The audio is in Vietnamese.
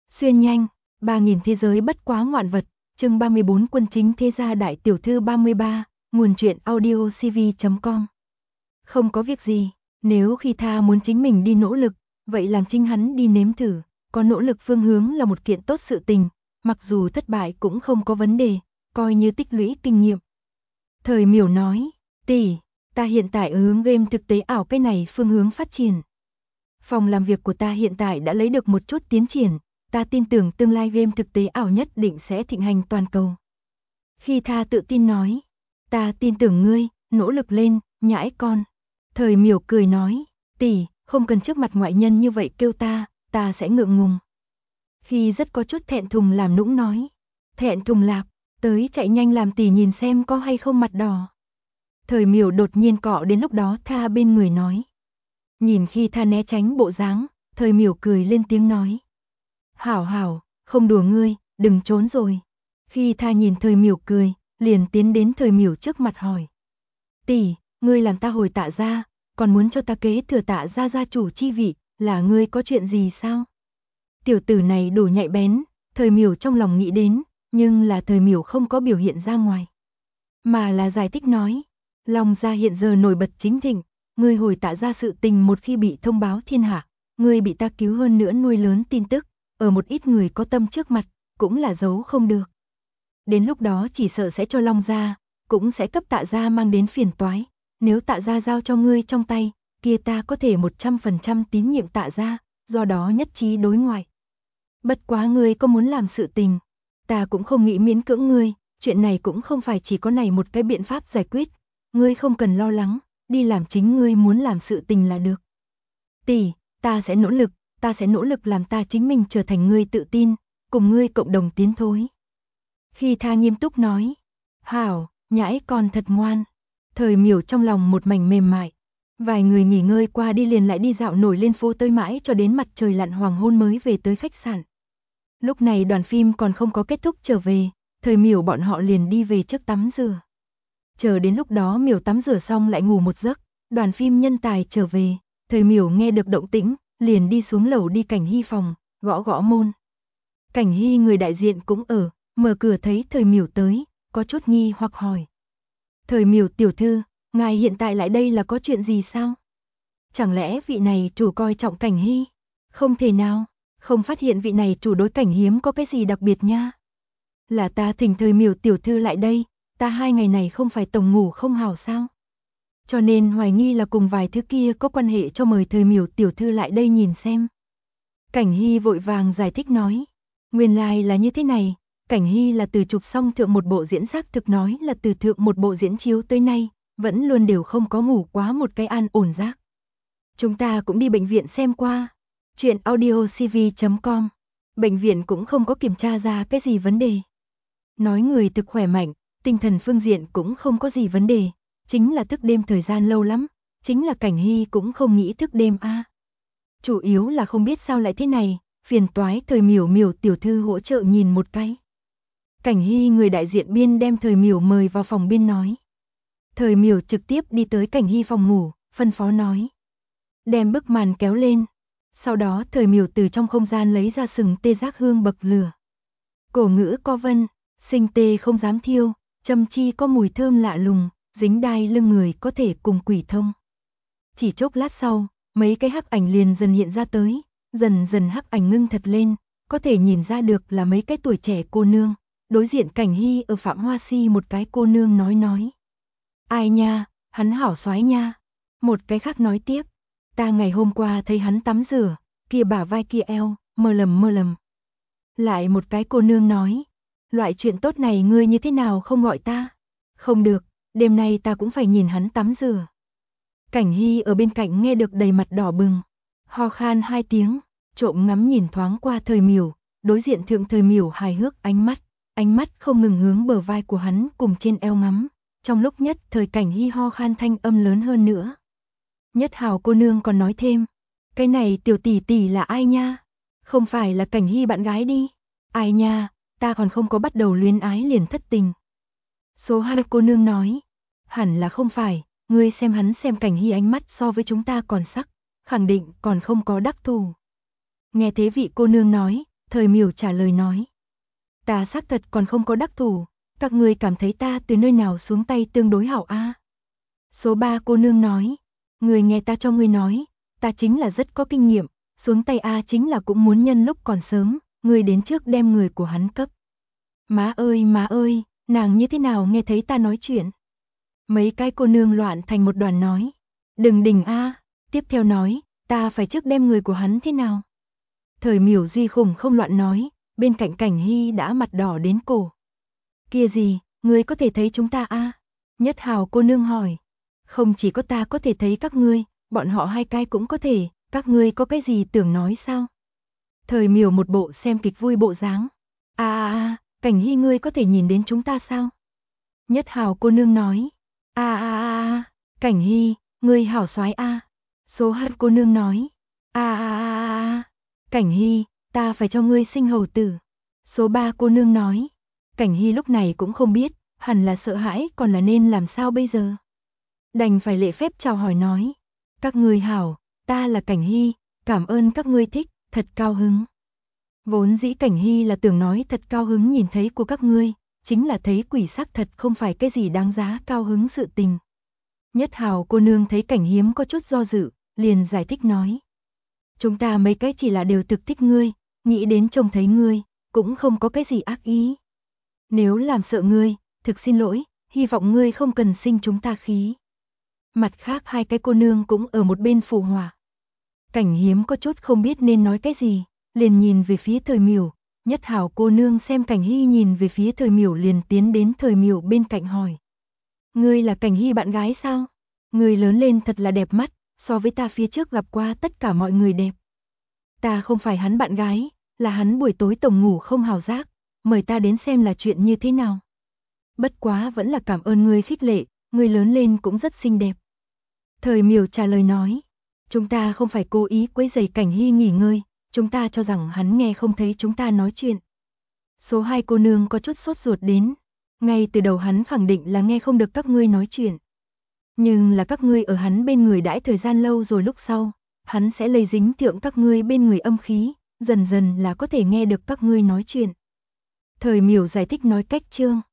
Xuyên nhanh, 3.000 thế giới bất quá ngoạn vật, chương 34 quân chính thế gia đại tiểu thư 33, nguồn truyện audio cv.com. Không có việc gì, nếu khi tha muốn chính mình đi nỗ lực, vậy làm chính hắn đi nếm thử, có nỗ lực phương hướng là một kiện tốt sự tình, mặc dù thất bại cũng không có vấn đề, coi như tích lũy kinh nghiệm. Thời Miểu nói, tỷ, ta hiện tại hướng game thực tế ảo cái này phương hướng phát triển. Phòng làm việc của ta hiện tại đã lấy được một chút tiến triển, ta tin tưởng tương lai game thực tế ảo nhất định sẽ thịnh hành toàn cầu. Khi tha tự tin nói, ta tin tưởng ngươi, nỗ lực lên, nhãi con. Thời Miểu cười nói, tỷ, không cần trước mặt ngoại nhân như vậy kêu ta sẽ ngượng ngùng. Khi rất có chút thẹn thùng làm nũng nói, thẹn thùng lạp, tới chạy nhanh làm tỷ nhìn xem có hay không mặt đỏ. Thời Miểu đột nhiên cọ đến lúc đó tha bên người nói. Nhìn khi tha né tránh bộ dáng, Thời Miểu cười lên tiếng nói. Hảo hảo, không đùa ngươi, đừng trốn rồi. Khi tha nhìn Thời Miểu cười, liền tiến đến Thời Miểu trước mặt hỏi. Tỷ, ngươi làm ta hồi Tạ gia, còn muốn cho ta kế thừa Tạ gia gia chủ chi vị, là ngươi có chuyện gì sao? Tiểu tử này đủ nhạy bén, Thời Miểu trong lòng nghĩ đến, nhưng là Thời Miểu không có biểu hiện ra ngoài. Mà là giải thích nói, Long gia hiện giờ nổi bật chính thịnh, ngươi hồi Tạ gia sự tình một khi bị thông báo thiên hạ, ngươi bị ta cứu hơn nữa nuôi lớn tin tức, ở một ít người có tâm trước mặt, cũng là giấu không được. Đến lúc đó chỉ sợ sẽ cho Long gia, cũng sẽ cấp Tạ gia mang đến phiền toái, nếu Tạ gia giao cho ngươi trong tay, kia ta có thể 100% tín nhiệm Tạ gia, do đó nhất trí đối ngoại. Bất quá ngươi có muốn làm sự tình, ta cũng không nghĩ miễn cưỡng ngươi, chuyện này cũng không phải chỉ có này một cái biện pháp giải quyết, ngươi không cần lo lắng, đi làm chính ngươi muốn làm sự tình là được. Tỷ, ta sẽ nỗ lực làm ta chính mình trở thành ngươi tự tin, cùng ngươi cộng đồng tiến thối. Khi tha nghiêm túc nói, hảo, nhãi con thật ngoan. Thời Miểu trong lòng một mảnh mềm mại. Vài người nghỉ ngơi qua đi liền lại đi dạo nổi lên phố tới mãi cho đến mặt trời lặn hoàng hôn mới về tới khách sạn. Lúc này đoàn phim còn không có kết thúc trở về, Thời Miểu bọn họ liền đi về trước tắm rửa. Chờ đến lúc đó Miểu tắm rửa xong lại ngủ một giấc, đoàn phim nhân tài trở về, Thời Miểu nghe được động tĩnh, liền đi xuống lầu đi Cảnh Hy phòng, gõ gõ môn. Cảnh Hy người đại diện cũng ở, mở cửa thấy Thời Miểu tới, có chút nghi hoặc hỏi. Thời Miểu tiểu thư, ngài hiện tại lại đây là có chuyện gì sao? Chẳng lẽ vị này chủ coi trọng Cảnh Hy? Không thể nào, không phát hiện vị này chủ đối Cảnh hiếm có cái gì đặc biệt nha. Là ta thỉnh Thời Miểu tiểu thư lại đây, ta 2 ngày này không phải tổng ngủ không hảo sao? Cho nên hoài nghi là cùng vài thứ kia có quan hệ cho mời Thời Miểu tiểu thư lại đây nhìn xem. Cảnh Hy vội vàng giải thích nói, nguyên lai là như thế này, Cảnh Hy là từ chụp xong thượng một bộ diễn xác thực nói là từ thượng một bộ diễn chiếu tới nay, vẫn luôn đều không có ngủ quá một cái an ổn giấc. Chúng ta cũng đi bệnh viện xem qua, chuyện audio cv.com, bệnh viện cũng không có kiểm tra ra cái gì vấn đề. Nói người thực khỏe mạnh, tinh thần phương diện cũng không có gì vấn đề, chính là thức đêm thời gian lâu lắm, chính là Cảnh Hy cũng không nghĩ thức đêm a. Chủ yếu là không biết sao lại thế này, phiền toái Thời Miểu Miểu tiểu thư hỗ trợ nhìn một cái. Cảnh Hy người đại diện biên đem Thời Miểu mời vào phòng biên nói. Thời Miểu trực tiếp đi tới Cảnh Hy phòng ngủ, phân phó nói. Đem bức màn kéo lên. Sau đó Thời Miểu từ trong không gian lấy ra sừng tê giác hương bậc lửa. Cổ ngữ có vân, sinh tê không dám thiêu, châm chi có mùi thơm lạ lùng, dính đai lưng người có thể cùng quỷ thông. Chỉ chốc lát sau, mấy cái hắc ảnh liền dần hiện ra tới, dần dần hắc ảnh ngưng thật lên, có thể nhìn ra được là mấy cái tuổi trẻ cô nương. Đối diện Cảnh Hy ở Phạm Hoa Si một cái cô nương nói. Ai nha, hắn hảo soái nha. Một cái khác nói tiếp, ta ngày hôm qua thấy hắn tắm rửa, kia bả vai kia eo, mơ lầm. Lại một cái cô nương nói, loại chuyện tốt này ngươi như thế nào không gọi ta? Không được, đêm nay ta cũng phải nhìn hắn tắm rửa. Cảnh Hy ở bên cạnh nghe được đầy mặt đỏ bừng, ho khan 2 tiếng, trộm ngắm nhìn thoáng qua Thời Miểu, đối diện thượng Thời Miểu hài hước ánh mắt không ngừng hướng bờ vai của hắn cùng trên eo ngắm, trong lúc nhất thời Cảnh Hy ho khan thanh âm lớn hơn nữa. Nhất Hào cô nương còn nói thêm, cái này tiểu tỷ tỷ là ai nha? Không phải là Cảnh Hy bạn gái đi? Ai nha, ta còn không có bắt đầu luyến ái liền thất tình. Số 2 cô nương nói, hẳn là không phải, ngươi xem hắn xem Cảnh Hy ánh mắt so với chúng ta còn sắc, khẳng định còn không có đắc thủ. Nghe thế vị cô nương nói, Thời Miểu trả lời nói. Ta xác thật còn không có đắc thủ, các ngươi cảm thấy ta từ nơi nào xuống tay tương đối hảo a? Số 3 cô nương nói. Người nghe ta cho ngươi nói, ta chính là rất có kinh nghiệm, xuống tay a chính là cũng muốn nhân lúc còn sớm, ngươi đến trước đem người của hắn cấp. Má ơi, nàng như thế nào nghe thấy ta nói chuyện? Mấy cái cô nương loạn thành một đoàn nói. Đừng đình a, tiếp theo nói, ta phải trước đem người của hắn thế nào? Thời Miểu Duy khủng không loạn nói, bên cạnh Cảnh Hy đã mặt đỏ đến cổ. Kia gì, ngươi có thể thấy chúng ta a? Nhất Hào cô nương hỏi. Không chỉ có ta có thể thấy các ngươi, bọn họ hai cái cũng có thể, các ngươi có cái gì tưởng nói sao? Thời Miểu một bộ xem kịch vui bộ dáng. Cảnh Hy ngươi có thể nhìn đến chúng ta sao? Nhất Hào cô nương nói. Cảnh Hy, ngươi hảo soái a. Số 2 cô nương nói. Cảnh Hy, ta phải cho ngươi sinh hầu tử. Số 3 cô nương nói. Cảnh Hy lúc này cũng không biết, hẳn là sợ hãi còn là nên làm sao bây giờ. Đành phải lễ phép chào hỏi nói. Các ngươi hảo, ta là Cảnh Hy, cảm ơn các ngươi thích, thật cao hứng. Vốn dĩ Cảnh Hy là tưởng nói thật cao hứng nhìn thấy của các ngươi, chính là thấy quỷ sắc thật không phải cái gì đáng giá cao hứng sự tình. Nhất Hào cô nương thấy Cảnh Hiếm có chút do dự, liền giải thích nói. Chúng ta mấy cái chỉ là đều thực thích ngươi, nghĩ đến trông thấy ngươi, cũng không có cái gì ác ý. Nếu làm sợ ngươi, thực xin lỗi, hy vọng ngươi không cần sinh chúng ta khí. Mặt khác hai cái cô nương cũng ở một bên phụ họa. Cảnh Hiếm có chút không biết nên nói cái gì, liền nhìn về phía Thời Miểu. Nhất Hào cô nương xem Cảnh Hy nhìn về phía Thời Miểu liền tiến đến Thời Miểu bên cạnh hỏi. Ngươi là Cảnh Hy bạn gái sao? Ngươi lớn lên thật là đẹp mắt, so với ta phía trước gặp qua tất cả mọi người đẹp. Ta không phải hắn bạn gái, là hắn buổi tối tổng ngủ không hào giác, mời ta đến xem là chuyện như thế nào. Bất quá vẫn là cảm ơn ngươi khích lệ, ngươi lớn lên cũng rất xinh đẹp. Thời Miểu trả lời nói, chúng ta không phải cố ý quấy rầy Cảnh Hy nghỉ ngơi, chúng ta cho rằng hắn nghe không thấy chúng ta nói chuyện. Số 2 cô nương có chút sốt ruột đến, ngay từ đầu hắn khẳng định là nghe không được các ngươi nói chuyện. Nhưng là các ngươi ở hắn bên người đãi thời gian lâu rồi lúc sau, hắn sẽ lây dính thượng các ngươi bên người âm khí, dần dần là có thể nghe được các ngươi nói chuyện. Thời Miểu giải thích nói cách trương.